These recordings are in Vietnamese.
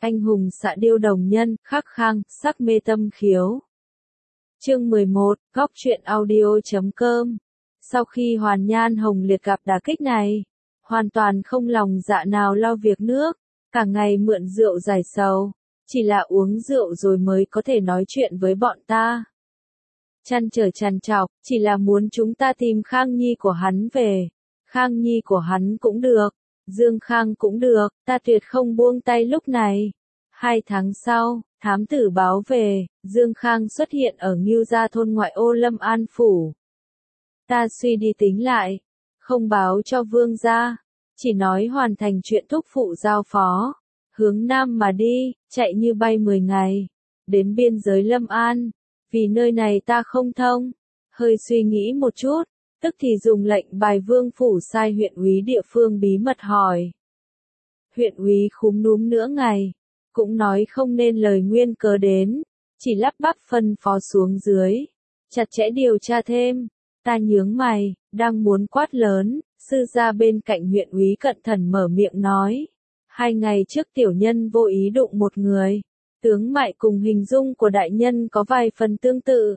anh hùng xạ điêu đồng nhân, khắc khang, sắc mê tâm khiếu. Chương 11, góc truyện audio.com. Sau khi Hoàn Nhan Hồng Liệt gặp đả kích này, hoàn toàn không lòng dạ nào lo việc nước, cả ngày mượn rượu giải sầu, chỉ là uống rượu rồi mới có thể nói chuyện với bọn ta. Trăn trở trằn trọc, chỉ là muốn chúng ta tìm Khang Nhi của hắn về. Khang Nhi của hắn cũng được, Dương Khang cũng được, ta tuyệt không buông tay lúc này. 2 tháng sau, thám tử báo về, Dương Khang xuất hiện ở Ngưu Gia thôn ngoại ô Lâm An Phủ. Ta suy đi tính lại, không báo cho Vương gia, chỉ nói hoàn thành chuyện thúc phụ giao phó, hướng Nam mà đi, chạy như bay 10 ngày, đến biên giới Lâm An, vì nơi này ta không thông. Hơi suy nghĩ một chút, tức thì dùng lệnh bài Vương phủ sai huyện úy địa phương bí mật hỏi. Huyện úy khúm núm nửa ngày, cũng nói không nên lời nguyên cớ đến, chỉ lắp bắp phân phó xuống dưới, chặt chẽ điều tra thêm. Ta nhướng mày, đang muốn quát lớn, sư gia bên cạnh huyện úy cận thần mở miệng nói. 2 ngày trước tiểu nhân vô ý đụng một người, tướng mạo cùng hình dung của đại nhân có vài phần tương tự.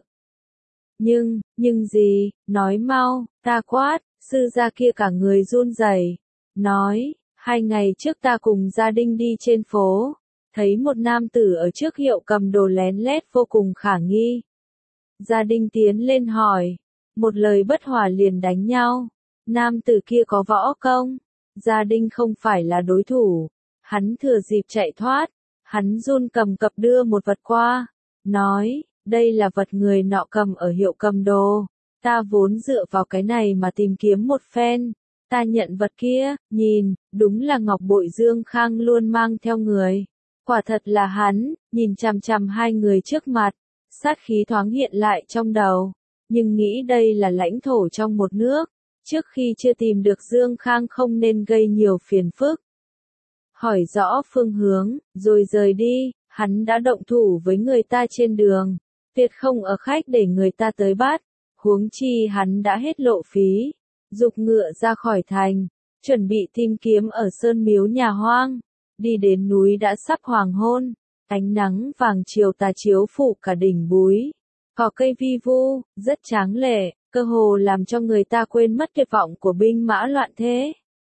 Nhưng gì, nói mau, ta quát, sư gia kia cả người run rẩy, nói, 2 ngày trước ta cùng gia đình đi trên phố, thấy một nam tử ở trước hiệu cầm đồ lén lét vô cùng khả nghi. Gia đình tiến lên hỏi, một lời bất hòa liền đánh nhau, nam tử kia có võ công, gia đình không phải là đối thủ, hắn thừa dịp chạy thoát, hắn run cầm cập đưa một vật qua, nói, đây là vật người nọ cầm ở hiệu cầm đồ, ta vốn dựa vào cái này mà tìm kiếm một phen, ta nhận vật kia, nhìn, đúng là ngọc bội Dương Khang luôn mang theo người, quả thật là hắn, nhìn chằm chằm 2 người trước mặt, sát khí thoáng hiện lại trong đầu, nhưng nghĩ đây là lãnh thổ trong một nước, trước khi chưa tìm được Dương Khang không nên gây nhiều phiền phức. Hỏi rõ phương hướng, rồi rời đi, hắn đã động thủ với người ta trên đường, tuyệt không ở khách để người ta tới bắt, huống chi hắn đã hết lộ phí, giục ngựa ra khỏi thành, chuẩn bị tìm kiếm ở sơn miếu nhà hoang, đi đến núi đã sắp hoàng hôn, ánh nắng vàng chiều tà chiếu phủ cả đỉnh búi, cỏ cây vi vu, rất tráng lệ, cơ hồ làm cho người ta quên mất tuyệt vọng của binh mã loạn thế.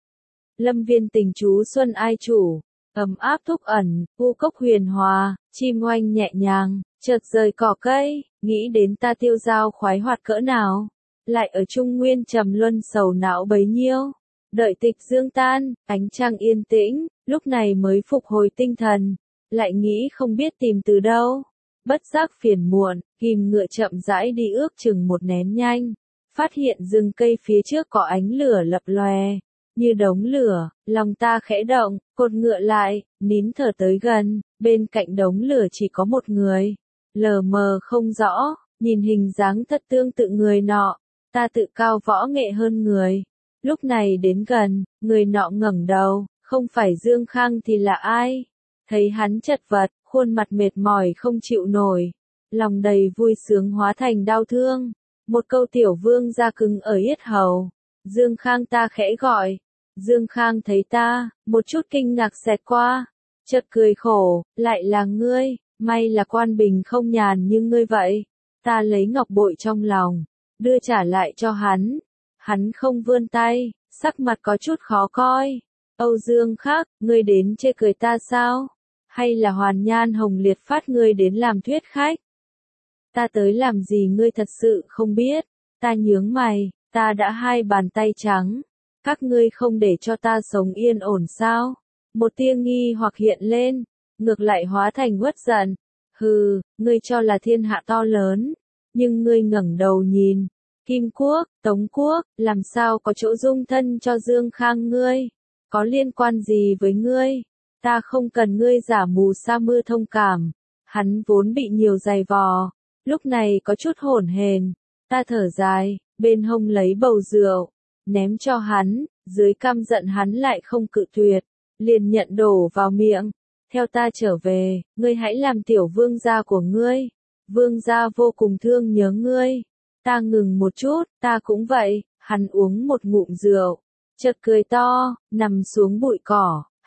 Lâm viên tình chú xuân ai chủ, ấm áp thúc ẩn, u cốc huyền hòa, chim oanh nhẹ nhàng, chợt rời cỏ cây, nghĩ đến ta tiêu dao khoái hoạt cỡ nào, lại ở Trung Nguyên trầm luân sầu não bấy nhiêu. Đợi tịch dương tan, ánh trăng yên tĩnh, lúc này mới phục hồi tinh thần, lại nghĩ không biết tìm từ đâu. Bất giác phiền muộn, kìm ngựa chậm rãi đi ước chừng một nén nhanh, phát hiện rừng cây phía trước có ánh lửa lập lòe, như đống lửa, lòng ta khẽ động, cột ngựa lại, nín thở tới gần, bên cạnh đống lửa chỉ có một người, lờ mờ không rõ, nhìn hình dáng thật tương tự người nọ, ta tự cao võ nghệ hơn người. Lúc này đến gần, người nọ ngẩng đầu, không phải Dương Khang thì là ai? Thấy hắn chật vật, khuôn mặt mệt mỏi không chịu nổi, lòng đầy vui sướng hóa thành đau thương. Một câu tiểu vương ra cứng ở yết hầu. Dương Khang, ta khẽ gọi. Dương Khang thấy ta, một chút kinh ngạc xẹt qua, chợt cười khổ, lại là ngươi, may là quan bình không nhàn như ngươi vậy. Ta lấy ngọc bội trong lòng, đưa trả lại cho hắn. Hắn không vươn tay, sắc mặt có chút khó coi. Âu Dương Khắc, ngươi đến chê cười ta sao? Hay là Hoàn Nhan Hồng Liệt phát ngươi đến làm thuyết khách? Ta tới làm gì ngươi thật sự không biết. Ta nhướng mày, ta đã 2 bàn tay trắng. Các ngươi không để cho ta sống yên ổn sao? Một tia nghi hoặc hiện lên, ngược lại hóa thành uất giận. Hừ, ngươi cho là thiên hạ to lớn, nhưng ngươi ngẩng đầu nhìn. Kim Quốc, Tống Quốc, làm sao có chỗ dung thân cho Dương Khang ngươi? Có liên quan gì với ngươi? Ta không cần ngươi giả mù sa mưa thông cảm. Hắn vốn bị nhiều dày vò, lúc này có chút hổn hển. Ta thở dài, bên hông lấy bầu rượu, ném cho hắn, dưới căm giận hắn lại không cự tuyệt, liền nhận đổ vào miệng. Theo ta trở về, ngươi hãy làm tiểu vương gia của ngươi. Vương gia vô cùng thương nhớ ngươi. Ta ngừng một chút, ta cũng vậy, hắn uống một ngụm rượu, chợt cười to, nằm xuống bụi cỏ,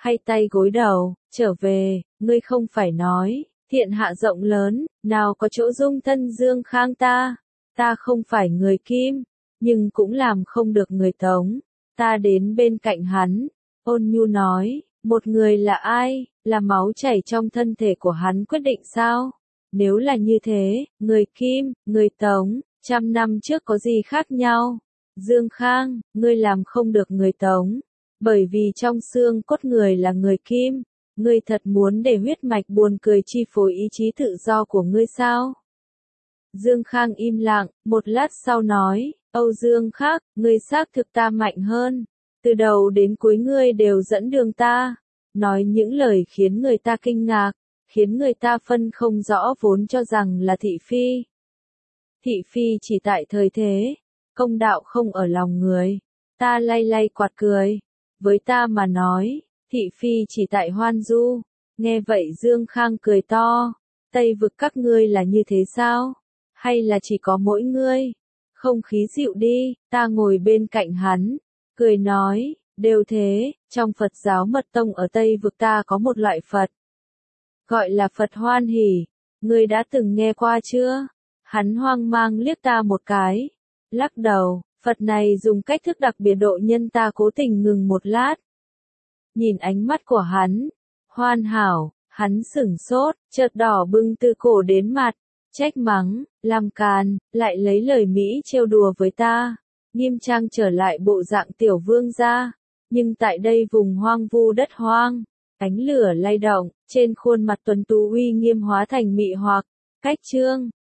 hay tay gối đầu, trở về, ngươi không phải nói, thiên hạ rộng lớn, nào có chỗ dung thân Dương Khang ta không phải người Kim, nhưng cũng làm không được người Tống, ta đến bên cạnh hắn, ôn nhu nói, một người là ai, là máu chảy trong thân thể của hắn quyết định sao? Nếu là như thế, người Kim, người Tống, 100 năm trước có gì khác nhau? Dương Khang, ngươi làm không được người Tống, bởi vì trong xương cốt người là người Kim, ngươi thật muốn để huyết mạch buồn cười chi phối ý chí tự do của ngươi sao? Dương Khang im lặng, một lát sau nói, Âu Dương Khắc, ngươi xác thực ta mạnh hơn, từ đầu đến cuối ngươi đều dẫn đường ta, nói những lời khiến người ta kinh ngạc, khiến người ta phân không rõ vốn cho rằng là thị phi. Thị phi chỉ tại thời thế, công đạo không ở lòng người, ta lay lay quạt cười, với ta mà nói, thị phi chỉ tại hoan du, nghe vậy Dương Khang cười to, Tây vực các ngươi là như thế sao? Hay là chỉ có mỗi ngươi? Không khí dịu đi, ta ngồi bên cạnh hắn, cười nói, đều thế, trong Phật giáo Mật Tông ở Tây vực ta có một loại Phật, gọi là Phật Hoan Hỷ, ngươi đã từng nghe qua chưa? Hắn hoang mang liếc ta một cái, lắc đầu, Phật này dùng cách thức đặc biệt độ nhân ta cố tình ngừng một lát. Nhìn ánh mắt của hắn, hoàn hảo, hắn sửng sốt, chợt đỏ bừng từ cổ đến mặt, trách mắng, làm càn, lại lấy lời Mỹ trêu đùa với ta, nghiêm trang trở lại bộ dạng tiểu vương gia, nhưng tại đây vùng hoang vu đất hoang, ánh lửa lay động, trên khuôn mặt tuấn tú uy nghiêm hóa thành mị hoặc, cách trương,